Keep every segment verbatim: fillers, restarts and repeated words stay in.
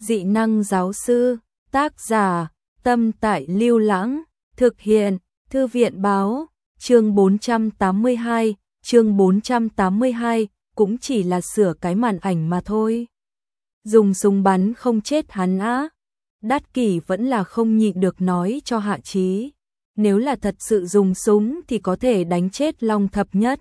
Dị năng giáo sư, tác giả, Tâm Tại Lưu Lãng, thực hiện, Thư viện báo, chương bốn trăm tám mươi hai, chương bốn trăm tám mươi hai, cũng chỉ là sửa cái màn ảnh mà thôi. Dùng súng bắn không chết hắn á. Đát Kỷ vẫn là không nhịn được nói cho Hạ Chí. Nếu là thật sự dùng súng thì có thể đánh chết Long Thập Nhất.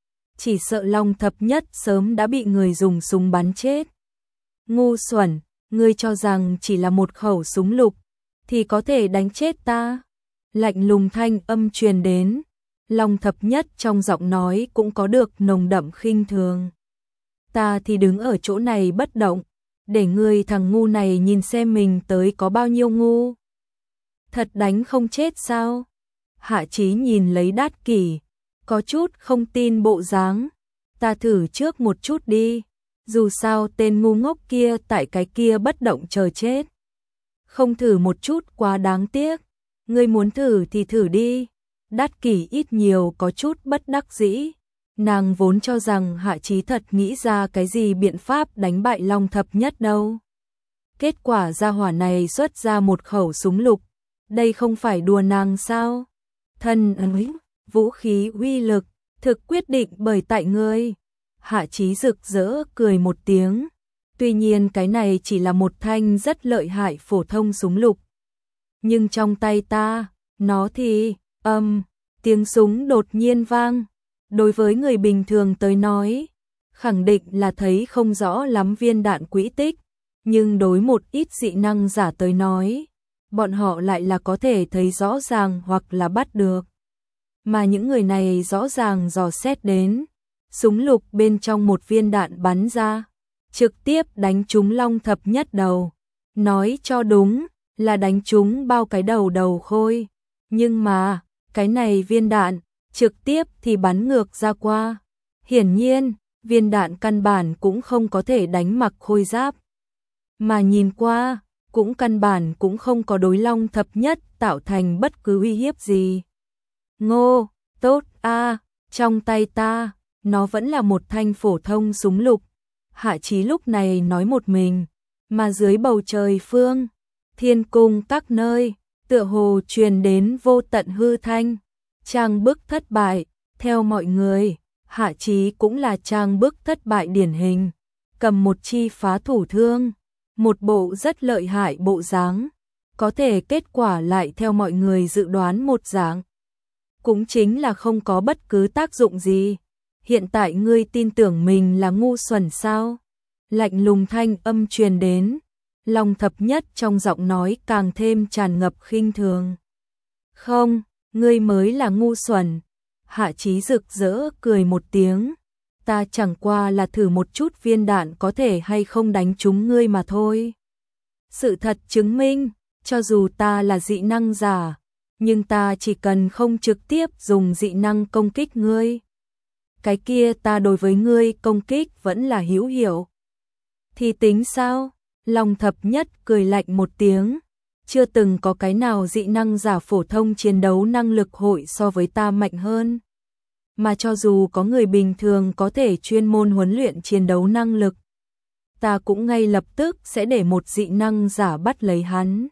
Chỉ sợ Long Thập Nhất sớm đã bị người dùng súng bắn chết. Ngu xuẩn, ngươi cho rằng chỉ là một khẩu súng lục thì có thể đánh chết ta. Lạnh lùng thanh âm truyền đến. Long Thập Nhất trong giọng nói cũng có được nồng đậm khinh thường. Ta thì đứng ở chỗ này bất động, để ngươi thằng ngu này nhìn xem mình tới có bao nhiêu ngu. Thật đánh không chết sao? Hạ Chí nhìn lấy Đát Kỷ, có chút không tin bộ dáng. Ta thử trước một chút đi, dù sao tên ngu ngốc kia tại cái kia bất động chờ chết. Không thử một chút quá đáng tiếc, ngươi muốn thử thì thử đi. Đát Kỷ ít nhiều có chút bất đắc dĩ. Nàng vốn cho rằng Hạ Chí thật nghĩ ra cái gì biện pháp đánh bại Long Thập Nhất đâu. Kết quả gia hỏa này xuất ra một khẩu súng lục. Đây không phải đùa nàng sao? Thân ấy, vũ khí uy lực, thực quyết định bởi tại ngươi. Hạ Chí rực rỡ cười một tiếng. Tuy nhiên cái này chỉ là một thanh rất lợi hại phổ thông súng lục. Nhưng trong tay ta, nó thì, âm, tiếng súng đột nhiên vang. Đối với người bình thường tới nói, khẳng định là thấy không rõ lắm viên đạn quỹ tích. Nhưng đối một ít dị năng giả tới nói, bọn họ lại là có thể thấy rõ ràng hoặc là bắt được. Mà những người này rõ ràng dò xét đến, súng lục bên trong một viên đạn bắn ra, trực tiếp đánh trúng Long Thập Nhất đầu. Nói cho đúng là đánh trúng bao cái đầu đầu khôi. Nhưng mà, cái này viên đạn, trực tiếp thì bắn ngược ra qua. Hiển nhiên, viên đạn căn bản cũng không có thể đánh mặc khôi giáp. Mà nhìn qua, cũng căn bản cũng không có đối Long Thập Nhất tạo thành bất cứ uy hiếp gì. Ngô, tốt a, trong tay ta, nó vẫn là một thanh phổ thông súng lục. Hạ Chí lúc này nói một mình, mà dưới bầu trời phương, thiên cung các nơi, tựa hồ truyền đến vô tận hư thanh. Trang bức thất bại, theo mọi người, Hạ Chí cũng là trang bức thất bại điển hình, cầm một chi phá thủ thương, một bộ rất lợi hại bộ dáng, có thể kết quả lại theo mọi người dự đoán một dạng. Cũng chính là không có bất cứ tác dụng gì. Hiện tại ngươi tin tưởng mình là ngu xuẩn sao? Lạnh lùng thanh âm truyền đến, Long Thập Nhất trong giọng nói càng thêm tràn ngập khinh thường. Không, ngươi mới là ngu xuẩn. Hạ Chí rực rỡ cười một tiếng. Ta chẳng qua là thử một chút viên đạn có thể hay không đánh trúng ngươi mà thôi. Sự thật chứng minh, cho dù ta là dị năng giả, nhưng ta chỉ cần không trực tiếp dùng dị năng công kích ngươi. Cái kia ta đối với ngươi công kích vẫn là hữu hiệu. Thì tính sao? Long Thập Nhất cười lạnh một tiếng. Chưa từng có cái nào dị năng giả phổ thông chiến đấu năng lực hội so với ta mạnh hơn. Mà cho dù có người bình thường có thể chuyên môn huấn luyện chiến đấu năng lực, ta cũng ngay lập tức sẽ để một dị năng giả bắt lấy hắn.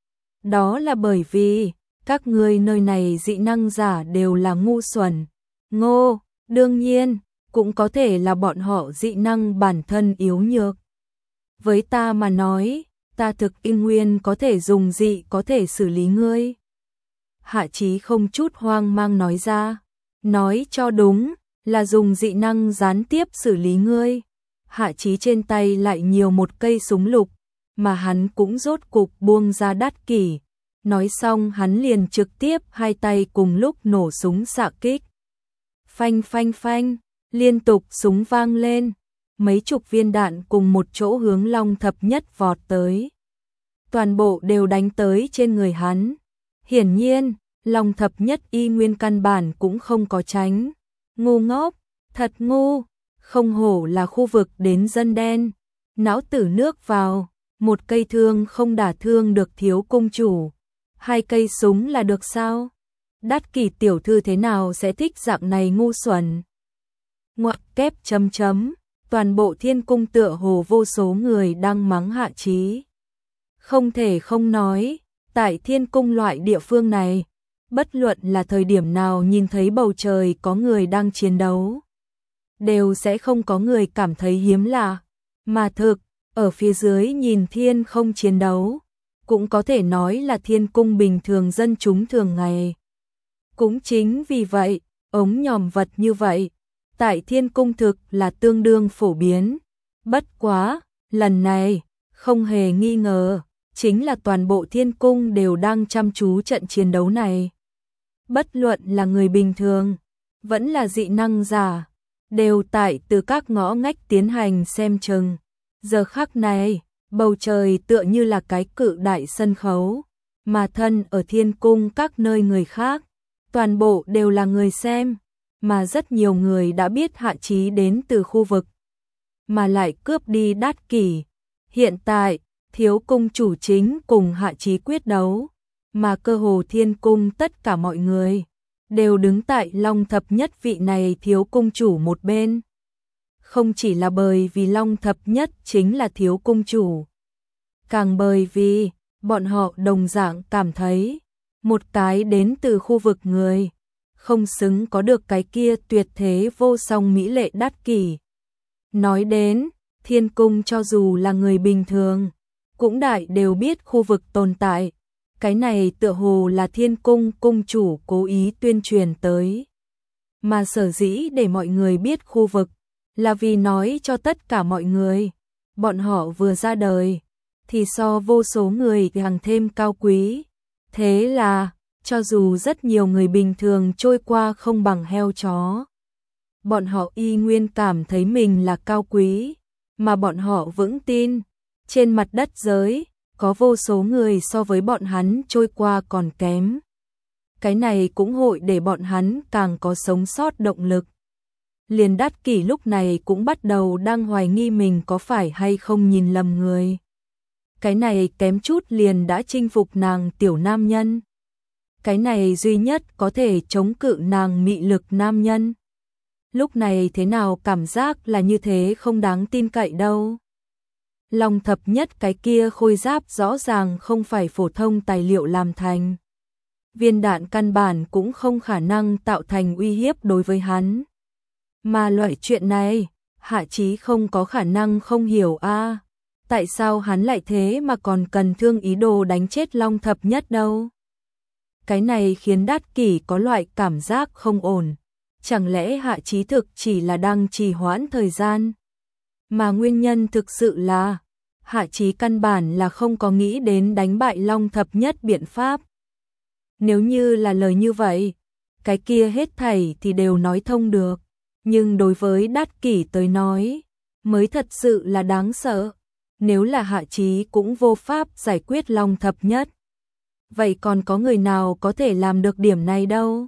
Đó là bởi vì, các ngươi nơi này dị năng giả đều là ngu xuẩn. Ngô, đương nhiên, cũng có thể là bọn họ dị năng bản thân yếu nhược. Với ta mà nói, ta thực in nguyên có thể dùng dị có thể xử lý ngươi. Hạ Chí không chút hoang mang nói ra. Nói cho đúng, là dùng dị năng gián tiếp xử lý ngươi. Hạ Chí trên tay lại nhiều một cây súng lục, mà hắn cũng rốt cục buông ra Đát Kỷ. Nói xong hắn liền trực tiếp hai tay cùng lúc nổ súng xạ kích. Phanh phanh phanh, liên tục súng vang lên. Mấy chục viên đạn cùng một chỗ hướng Long Thập Nhất vọt tới. Toàn bộ đều đánh tới trên người hắn. Hiển nhiên, Long Thập Nhất y nguyên căn bản cũng không có tránh. Ngu ngốc, thật ngu, không hổ là khu vực đến dân đen. Não tử nước vào, một cây thương không đả thương được thiếu cung chủ. Hai cây súng là được sao? Đát Kỷ tiểu thư thế nào sẽ thích dạng này ngu xuẩn? Ngoặc kép chấm chấm, toàn bộ thiên cung tựa hồ vô số người đang mắng Hạ Chí. Không thể không nói, tại Thiên Cung loại địa phương này, bất luận là thời điểm nào nhìn thấy bầu trời có người đang chiến đấu, đều sẽ không có người cảm thấy hiếm lạ, mà thực, ở phía dưới nhìn thiên không chiến đấu, cũng có thể nói là Thiên Cung bình thường dân chúng thường ngày. Cũng chính vì vậy, ống nhòm vật như vậy, tại Thiên Cung thực là tương đương phổ biến. Bất quá, lần này, không hề nghi ngờ, chính là toàn bộ Thiên Cung đều đang chăm chú trận chiến đấu này. Bất luận là người bình thường, vẫn là dị năng giả, đều tại từ các ngõ ngách tiến hành xem chừng. Giờ khắc này, bầu trời tựa như là cái cự đại sân khấu, mà thân ở Thiên Cung các nơi người khác, toàn bộ đều là người xem, mà rất nhiều người đã biết Hạ Chí đến từ khu vực, mà lại cướp đi Đát Kỷ. Hiện tại, Thiếu Cung chủ chính cùng Hạ Chí quyết đấu, mà cơ hồ Thiên Cung tất cả mọi người đều đứng tại Long Thập Nhất vị này Thiếu Cung chủ một bên. Không chỉ là bởi vì Long Thập Nhất chính là Thiếu Cung chủ, càng bởi vì bọn họ đồng dạng cảm thấy một cái đến từ khu vực người không xứng có được cái kia tuyệt thế vô song mỹ lệ Đát Kỷ. Nói đến Thiên Cung, cho dù là người bình thường cũng đại đều biết khu vực tồn tại. Cái này tựa hồ là Thiên Cung cung chủ cố ý tuyên truyền tới. Mà sở dĩ để mọi người biết khu vực là vì nói cho tất cả mọi người, bọn họ vừa ra đời thì so vô số người càng thêm cao quý. Thế là, cho dù rất nhiều người bình thường trôi qua không bằng heo chó, bọn họ y nguyên cảm thấy mình là cao quý, mà bọn họ vững tin, trên mặt đất giới, có vô số người so với bọn hắn trôi qua còn kém. Cái này cũng hội để bọn hắn càng có sống sót động lực. Liền Đát Kỷ lúc này cũng bắt đầu đang hoài nghi mình có phải hay không nhìn lầm người. Cái này kém chút liền đã chinh phục nàng tiểu nam nhân. Cái này duy nhất có thể chống cự nàng mị lực nam nhân. Lúc này thế nào cảm giác là như thế không đáng tin cậy đâu. Long Thập Nhất cái kia khôi giáp rõ ràng không phải phổ thông tài liệu làm thành. Viên đạn căn bản cũng không khả năng tạo thành uy hiếp đối với hắn. Mà loại chuyện này, Hạ Chí không có khả năng không hiểu a. À, tại sao hắn lại thế mà còn cần thương ý đồ đánh chết Long Thập Nhất đâu? Cái này khiến Đát Kỷ có loại cảm giác không ổn. Chẳng lẽ Hạ Chí thực chỉ là đang trì hoãn thời gian? Mà nguyên nhân thực sự là Hạ Chí căn bản là không có nghĩ đến đánh bại Long Thập Nhất biện pháp. Nếu như là lời như vậy, cái kia hết thảy thì đều nói thông được. Nhưng đối với Đát Kỷ tới nói, mới thật sự là đáng sợ. Nếu là Hạ Chí cũng vô pháp giải quyết Long Thập Nhất, vậy còn có người nào có thể làm được điểm này đâu?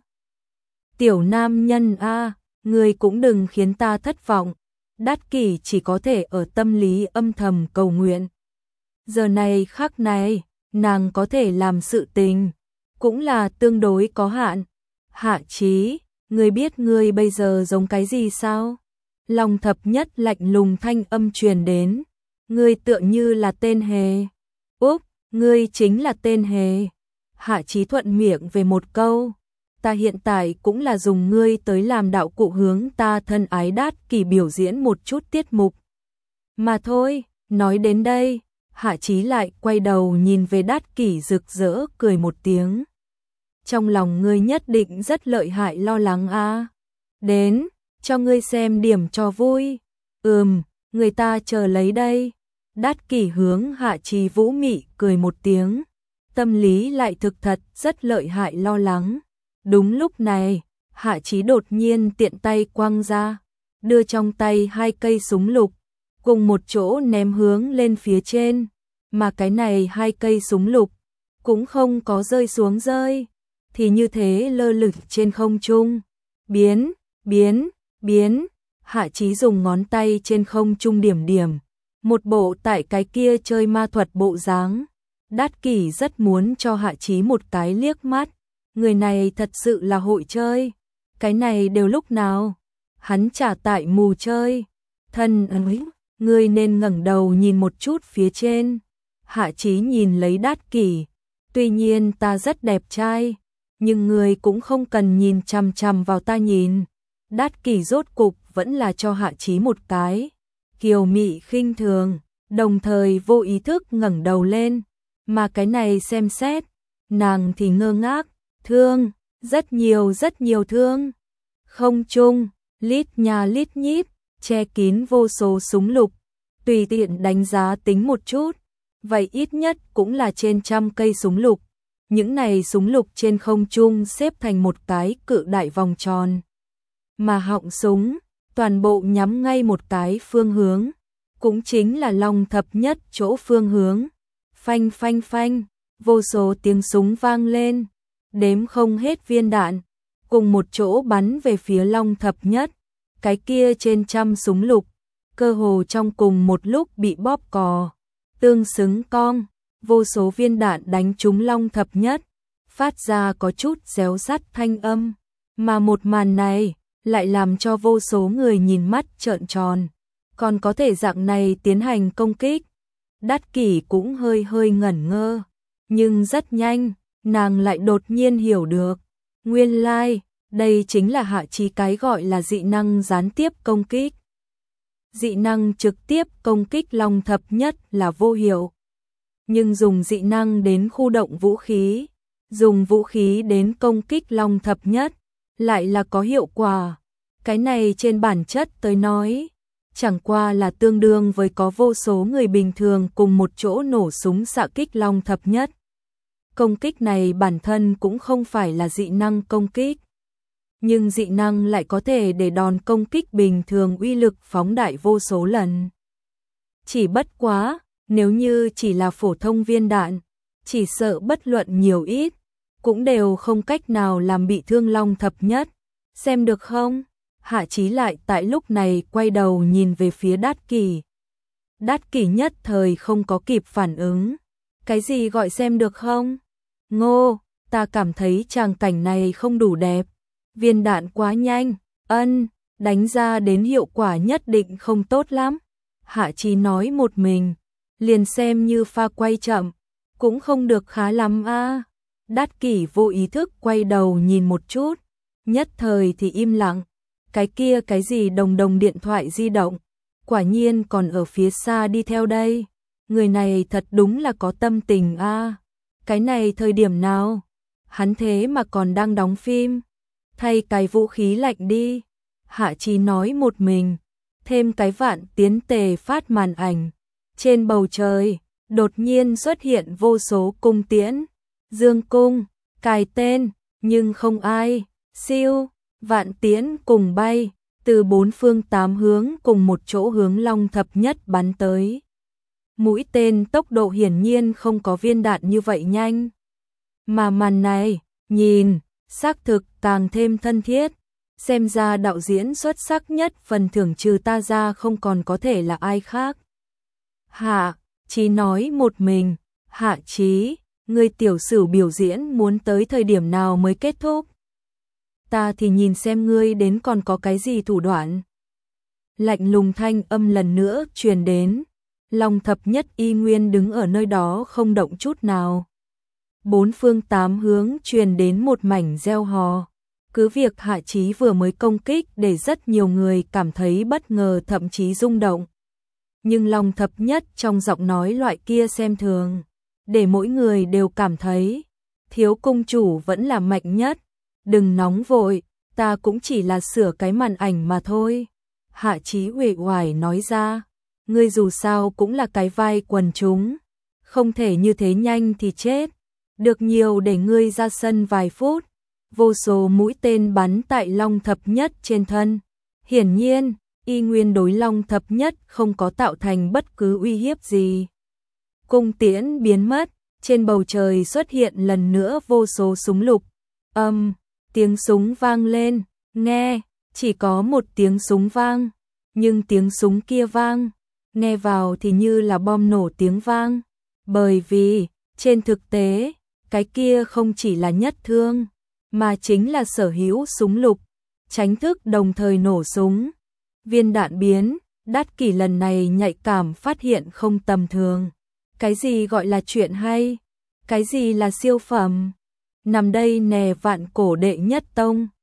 Tiểu nam nhân a, à, người cũng đừng khiến ta thất vọng. Đát Kỷ chỉ có thể ở tâm lý âm thầm cầu nguyện. Giờ này khắc này, nàng có thể làm sự tình, cũng là tương đối có hạn. Hạ Chí, ngươi biết ngươi bây giờ giống cái gì sao? Long Thập Nhất lạnh lùng thanh âm truyền đến. Ngươi tựa như là tên hề. Úp, ngươi chính là tên hề. Hạ Chí thuận miệng về một câu. Ta hiện tại cũng là dùng ngươi tới làm đạo cụ hướng ta thân ái Đát Kỷ biểu diễn một chút tiết mục. Mà thôi, nói đến đây, Hạ Chí lại quay đầu nhìn về Đát Kỷ rực rỡ cười một tiếng. Trong lòng ngươi nhất định rất lợi hại lo lắng a. À. Đến, cho ngươi xem điểm cho vui. Ừm, người ta chờ lấy đây. Đát Kỷ hướng Hạ Chí vũ mị cười một tiếng. Tâm lý lại thực thật rất lợi hại lo lắng. Đúng lúc này, Hạ Chí đột nhiên tiện tay quăng ra, đưa trong tay hai cây súng lục, cùng một chỗ ném hướng lên phía trên, mà cái này hai cây súng lục cũng không có rơi xuống rơi, thì như thế lơ lửng trên không trung. Biến, biến, biến, Hạ Chí dùng ngón tay trên không trung điểm điểm, một bộ tại cái kia chơi ma thuật bộ dáng. Đát Kỷ rất muốn cho Hạ Chí một cái liếc mắt. Người này thật sự là hội chơi. Cái này đều lúc nào? Hắn trả tại mù chơi. Thân ơi, ngươi nên ngẩng đầu nhìn một chút phía trên. Hạ Chí nhìn lấy Đát Kỷ, tuy nhiên ta rất đẹp trai, nhưng người cũng không cần nhìn chằm chằm vào ta nhìn. Đát Kỷ rốt cục vẫn là cho Hạ Chí một cái kiều mị khinh thường, đồng thời vô ý thức ngẩng đầu lên, mà cái này xem xét, nàng thì ngơ ngác, thương, rất nhiều rất nhiều thương. Không trung, lít nhà lít nhít, che kín vô số súng lục, tùy tiện đánh giá tính một chút, vậy ít nhất cũng là trên trăm cây súng lục. Những này súng lục trên không trung xếp thành một cái cự đại vòng tròn. Mà họng súng, toàn bộ nhắm ngay một cái phương hướng, cũng chính là Long Thập Nhất chỗ phương hướng. Phanh phanh phanh, vô số tiếng súng vang lên, đếm không hết viên đạn, cùng một chỗ bắn về phía Long Thập Nhất. Cái kia trên trăm súng lục, cơ hồ trong cùng một lúc bị bóp cò, tương xứng cong, vô số viên đạn đánh trúng Long Thập Nhất, phát ra có chút réo rắt thanh âm, mà một màn này lại làm cho vô số người nhìn mắt trợn tròn, còn có thể dạng này tiến hành công kích. Đát Kỷ cũng hơi hơi ngẩn ngơ, nhưng rất nhanh, nàng lại đột nhiên hiểu được, nguyên lai, like, đây chính là Hạ Chí cái gọi là dị năng gián tiếp công kích. Dị năng trực tiếp công kích Long Thập Nhất là vô hiệu, nhưng dùng dị năng đến khu động vũ khí, dùng vũ khí đến công kích Long Thập Nhất, lại là có hiệu quả. Cái này trên bản chất tới nói, chẳng qua là tương đương với có vô số người bình thường cùng một chỗ nổ súng xạ kích Long Thập Nhất. Công kích này bản thân cũng không phải là dị năng công kích, nhưng dị năng lại có thể để đòn công kích bình thường uy lực phóng đại vô số lần. Chỉ bất quá, nếu như chỉ là phổ thông viên đạn, chỉ sợ bất luận nhiều ít, cũng đều không cách nào làm bị thương Long Thập Nhất. Xem được không? Hạ Chí lại tại lúc này quay đầu nhìn về phía Đát Kỷ. Đát Kỷ nhất thời không có kịp phản ứng. Cái gì gọi xem được không? Ngô, ta cảm thấy tràng cảnh này không đủ đẹp. Viên đạn quá nhanh, ân, đánh ra đến hiệu quả nhất định không tốt lắm. Hạ Chí nói một mình, liền xem như pha quay chậm, cũng không được khá lắm a. À. Đát Kỷ vô ý thức quay đầu nhìn một chút, nhất thời thì im lặng. Cái kia cái gì đồng đồng điện thoại di động, quả nhiên còn ở phía xa đi theo đây. Người này thật đúng là có tâm tình a. À. Cái này thời điểm nào? Hắn thế mà còn đang đóng phim. Thay cái vũ khí lạnh đi. Hạ Chí nói một mình, thêm cái vạn tiến tề phát màn ảnh. Trên bầu trời, đột nhiên xuất hiện vô số cung tiễn. Dương cung, cài tên, nhưng không ai. Siêu, vạn tiễn cùng bay, từ bốn phương tám hướng cùng một chỗ hướng Long Thập Nhất bắn tới. Mũi tên tốc độ hiển nhiên không có viên đạn như vậy nhanh. Mà màn này, nhìn, xác thực càng thêm thân thiết. Xem ra đạo diễn xuất sắc nhất phần thưởng trừ ta ra không còn có thể là ai khác. Hạ Chí nói một mình, Hạ Chí, người tiểu sử biểu diễn muốn tới thời điểm nào mới kết thúc? Ta thì nhìn xem ngươi đến còn có cái gì thủ đoạn. Lạnh lùng thanh âm lần nữa truyền đến. Long Thập Nhất y nguyên đứng ở nơi đó không động chút nào. Bốn phương tám hướng truyền đến một mảnh reo hò. Cứ việc Hạ Chí vừa mới công kích để rất nhiều người cảm thấy bất ngờ thậm chí rung động. Nhưng Long Thập Nhất trong giọng nói loại kia xem thường, để mỗi người đều cảm thấy thiếu cung chủ vẫn là mạnh nhất. Đừng nóng vội, ta cũng chỉ là sửa cái màn ảnh mà thôi. Hạ Chí uể oải nói ra, ngươi dù sao cũng là cái vai quần chúng, không thể như thế nhanh thì chết. Được nhiều để ngươi ra sân vài phút. Vô số mũi tên bắn tại Long Thập Nhất trên thân. Hiển nhiên, y nguyên đối Long Thập Nhất không có tạo thành bất cứ uy hiếp gì. Cung tiễn biến mất, trên bầu trời xuất hiện lần nữa vô số súng lục. Âm, tiếng súng vang lên, nghe, chỉ có một tiếng súng vang, nhưng tiếng súng kia vang, nghe vào thì như là bom nổ tiếng vang. Bởi vì, trên thực tế, cái kia không chỉ là nhất thương, mà chính là sở hữu súng lục, tránh thức đồng thời nổ súng. Viên đạn biến, Đát Kỷ lần này nhạy cảm phát hiện không tầm thường. Cái gì gọi là chuyện hay? Cái gì là siêu phẩm? Nằm đây nè vạn cổ đệ nhất tông.